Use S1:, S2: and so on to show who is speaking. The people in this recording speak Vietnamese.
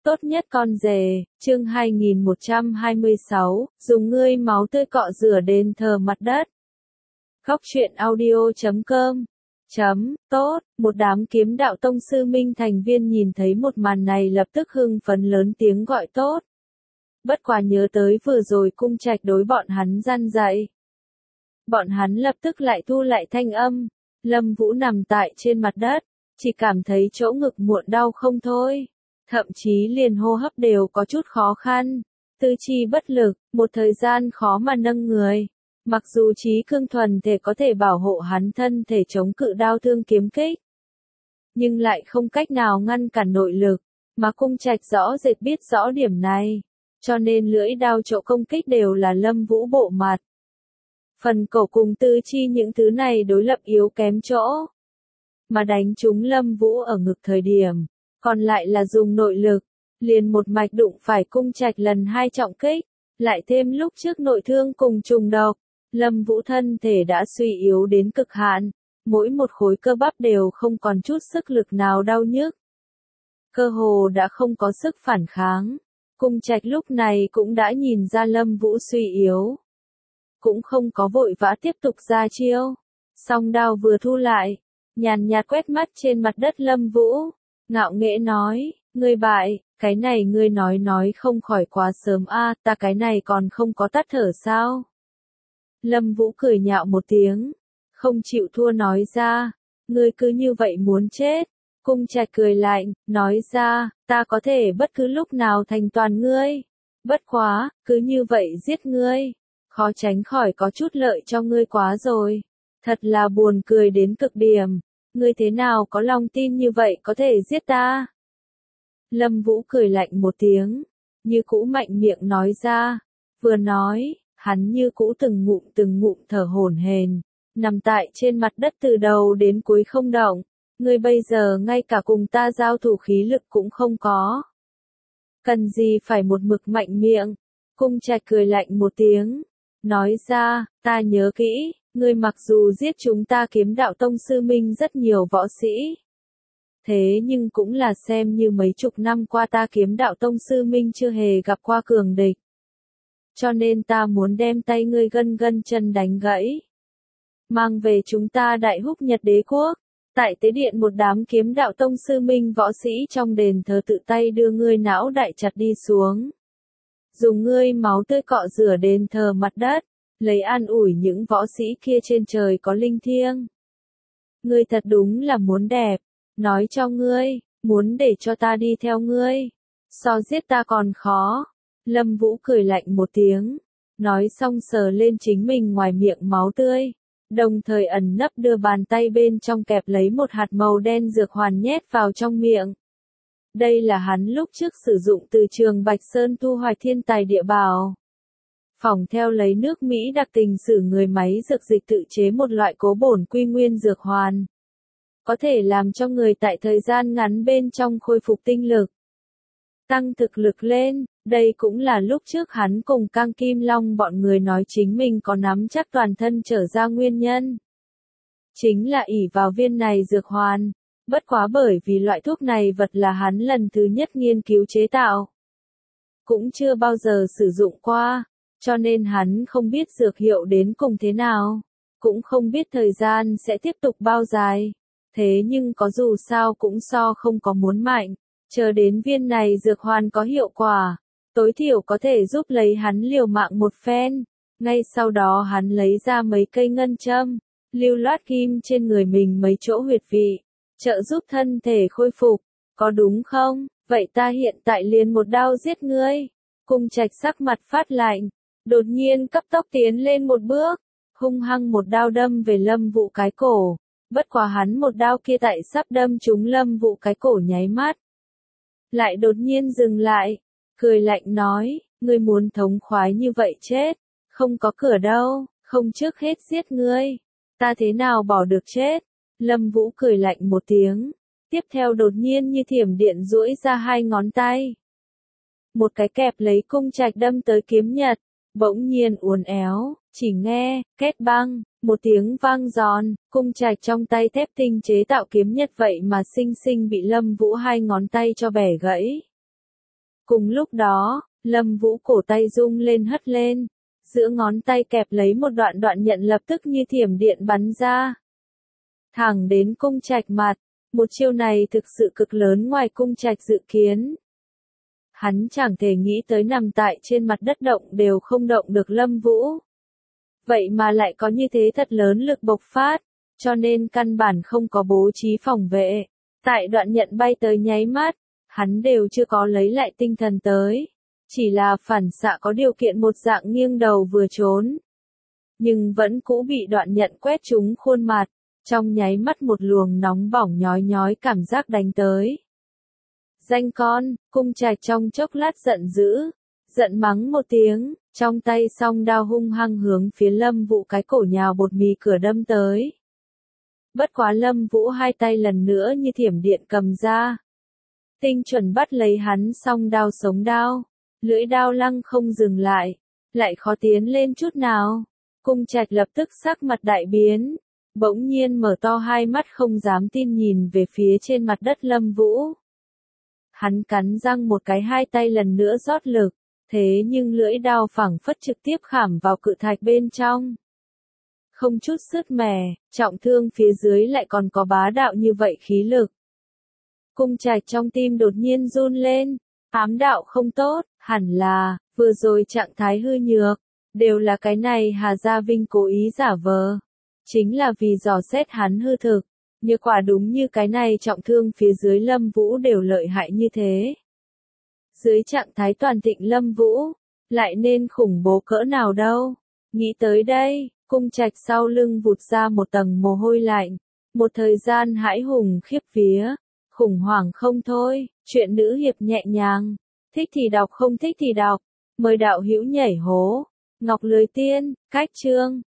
S1: Tốt nhất con rể, chương 2126, dùng ngươi máu tươi cọ rửa đền thờ mặt đất. Góc truyện audio.com Tốt, một đám kiếm đạo tông sư minh thành viên nhìn thấy một màn này lập tức hưng phấn lớn tiếng gọi tốt. Bất quá nhớ tới vừa rồi cung trạch đối bọn hắn gian dạy. Bọn hắn lập tức lại thu lại thanh âm, Lâm Vũ nằm tại trên mặt đất, chỉ cảm thấy chỗ ngực muộn đau không thôi. Thậm chí liền hô hấp đều có chút khó khăn, tư chi bất lực, một thời gian khó mà nâng người. Mặc dù trí cương thuần thể có thể bảo hộ hắn thân thể chống cự đao thương kiếm kích, nhưng lại không cách nào ngăn cản nội lực, mà cung trạch rõ rệt biết rõ điểm này, cho nên lưỡi đao chỗ công kích đều là Lâm Vũ bộ mặt. Phần cổ cùng tư chi những thứ này đối lập yếu kém chỗ, mà đánh trúng Lâm Vũ ở ngực thời điểm, còn lại là dùng nội lực, liền một mạch đụng phải cung trạch lần hai trọng kích, lại thêm lúc trước nội thương cùng trùng độc, Lâm Vũ thân thể đã suy yếu đến cực hạn, mỗi một khối cơ bắp đều không còn chút sức lực nào đau nhức. Cơ hồ đã không có sức phản kháng, cung trạch lúc này cũng đã nhìn ra Lâm Vũ suy yếu. Cũng không có vội vã tiếp tục ra chiêu, song đao vừa thu lại, nhàn nhạt quét mắt trên mặt đất Lâm Vũ, ngạo nghễ nói, ngươi bại, cái này ngươi nói không khỏi quá sớm a, ta cái này còn không có tắt thở sao? Lâm Vũ cười nhạo một tiếng, không chịu thua nói ra, ngươi cứ như vậy muốn chết. Cung trạch cười lạnh, nói ra, ta có thể bất cứ lúc nào thành toàn ngươi. Bất quá, cứ như vậy giết ngươi, khó tránh khỏi có chút lợi cho ngươi quá rồi. Thật là buồn cười đến cực điểm, ngươi thế nào có lòng tin như vậy có thể giết ta? Lâm Vũ cười lạnh một tiếng, như cũ mạnh miệng nói ra, vừa nói, hắn như cũ từng ngụm thở hổn hển, nằm tại trên mặt đất từ đầu đến cuối không động, ngươi bây giờ ngay cả cùng ta giao thủ khí lực cũng không có. Cần gì phải một mực mạnh miệng? Cung trạch cười lạnh một tiếng, nói ra, ta nhớ kỹ, ngươi mặc dù giết chúng ta kiếm đạo tông sư minh rất nhiều võ sĩ. Thế nhưng cũng là xem như mấy chục năm qua ta kiếm đạo tông sư minh chưa hề gặp qua cường địch. Cho nên ta muốn đem tay ngươi gân chân đánh gãy. Mang về chúng ta Đại Húc Nhật Đế Quốc. Tại tế điện một đám kiếm đạo tông sư minh võ sĩ trong đền thờ tự tay đưa ngươi não đại chặt đi xuống. Dùng ngươi máu tươi cọ rửa đền thờ mặt đất, lấy an ủi những võ sĩ kia trên trời có linh thiêng. Ngươi thật đúng là muốn đẹp, nói cho ngươi, muốn để cho ta đi theo ngươi, so giết ta còn khó. Lâm Vũ cười lạnh một tiếng, nói xong sờ lên chính mình ngoài miệng máu tươi, đồng thời ẩn nấp đưa bàn tay bên trong kẹp lấy một hạt màu đen dược hoàn nhét vào trong miệng. Đây là hắn lúc trước sử dụng từ Trường Bạch Sơn thu hoạch thiên tài địa bảo. Phỏng theo lấy nước Mỹ đặc tình sử người máy dược dịch tự chế một loại cố bổn quy nguyên dược hoàn. Có thể làm cho người tại thời gian ngắn bên trong khôi phục tinh lực, tăng thực lực lên, đây cũng là lúc trước hắn cùng Cang Kim Long bọn người nói chính mình có nắm chắc toàn thân trở ra nguyên nhân. Chính là ỷ vào viên này dược hoàn, bất quá bởi vì loại thuốc này vật là hắn lần thứ nhất nghiên cứu chế tạo. Cũng chưa bao giờ sử dụng qua, cho nên hắn không biết dược hiệu đến cùng thế nào, cũng không biết thời gian sẽ tiếp tục bao dài. Thế nhưng có dù sao cũng so không có muốn mạnh, chờ đến viên này dược hoàn có hiệu quả, tối thiểu có thể giúp lấy hắn liều mạng một phen. Ngay sau đó hắn lấy ra mấy cây ngân châm, lưu loát kim trên người mình mấy chỗ huyệt vị, trợ giúp thân thể khôi phục, có đúng không? Vậy ta hiện tại liền một đao giết ngươi. Cung trạch sắc mặt phát lạnh, đột nhiên cấp tốc tiến lên một bước, hung hăng một đao đâm về Lâm Vũ cái cổ. Bất quá hắn một đao kia tại sắp đâm trúng Lâm Vũ cái cổ nháy mắt, lại đột nhiên dừng lại, cười lạnh nói, ngươi muốn thống khoái như vậy chết, không có cửa đâu, không trước hết giết ngươi, ta thế nào bỏ được chết. Lâm Vũ cười lạnh một tiếng, tiếp theo đột nhiên như thiểm điện duỗi ra hai ngón tay. Một cái kẹp lấy cung trạch đâm tới kiếm nhật, bỗng nhiên uốn éo, chỉ nghe, két băng, một tiếng vang giòn, cung trạch trong tay thép tinh chế tạo kiếm nhật vậy mà xinh xinh bị Lâm Vũ hai ngón tay cho bẻ gãy. Cùng lúc đó, Lâm Vũ cổ tay rung lên hất lên, giữa ngón tay kẹp lấy một đoạn nhận lập tức như thiểm điện bắn ra. Thẳng đến cung trạch mặt, một chiêu này thực sự cực lớn ngoài cung trạch dự kiến. Hắn chẳng thể nghĩ tới nằm tại trên mặt đất động đều không động được Lâm Vũ. Vậy mà lại có như thế thật lớn lực bộc phát, cho nên căn bản không có bố trí phòng vệ. Tại đoạn nhận bay tới nháy mắt, hắn đều chưa có lấy lại tinh thần tới. Chỉ là phản xạ có điều kiện một dạng nghiêng đầu vừa trốn. Nhưng vẫn cũ bị đoạn nhận quét trúng khuôn mặt, trong nháy mắt một luồng nóng bỏng nhói nhói cảm giác đánh tới. Danh con, cung trạch trong chốc lát giận dữ, giận mắng một tiếng, trong tay song đao hung hăng hướng phía Lâm Vũ cái cổ nhào bột mì cửa đâm tới. Bất quá Lâm Vũ hai tay lần nữa như thiểm điện cầm ra. Tinh chuẩn bắt lấy hắn song đao sống đao, lưỡi đao lăng không dừng lại khó tiến lên chút nào. Cung trạch lập tức sắc mặt đại biến, bỗng nhiên mở to hai mắt không dám tin nhìn về phía trên mặt đất Lâm Vũ. Hắn cắn răng một cái hai tay lần nữa rót lực, thế nhưng lưỡi đao phẳng phất trực tiếp khảm vào cự thạch bên trong. Không chút sứt mẻ, trọng thương phía dưới lại còn có bá đạo như vậy khí lực. Cung trạch trong tim đột nhiên run lên, ám đạo không tốt, hẳn là, vừa rồi trạng thái hư nhược, đều là cái này Hà Gia Vinh cố ý giả vờ. Chính là vì dò xét hắn hư thực, như quả đúng như cái này trọng thương phía dưới Lâm Vũ đều lợi hại như thế. Dưới trạng thái toàn thịnh Lâm Vũ, lại nên khủng bố cỡ nào đâu. Nghĩ tới đây, cung trạch sau lưng vụt ra một tầng mồ hôi lạnh, một thời gian hãi hùng khiếp vía, khủng hoảng không thôi, chuyện nữ hiệp nhẹ nhàng, thích thì đọc không thích thì đọc, mời đạo hữu nhảy hố, Ngọc Lưới Tiên, cách chương.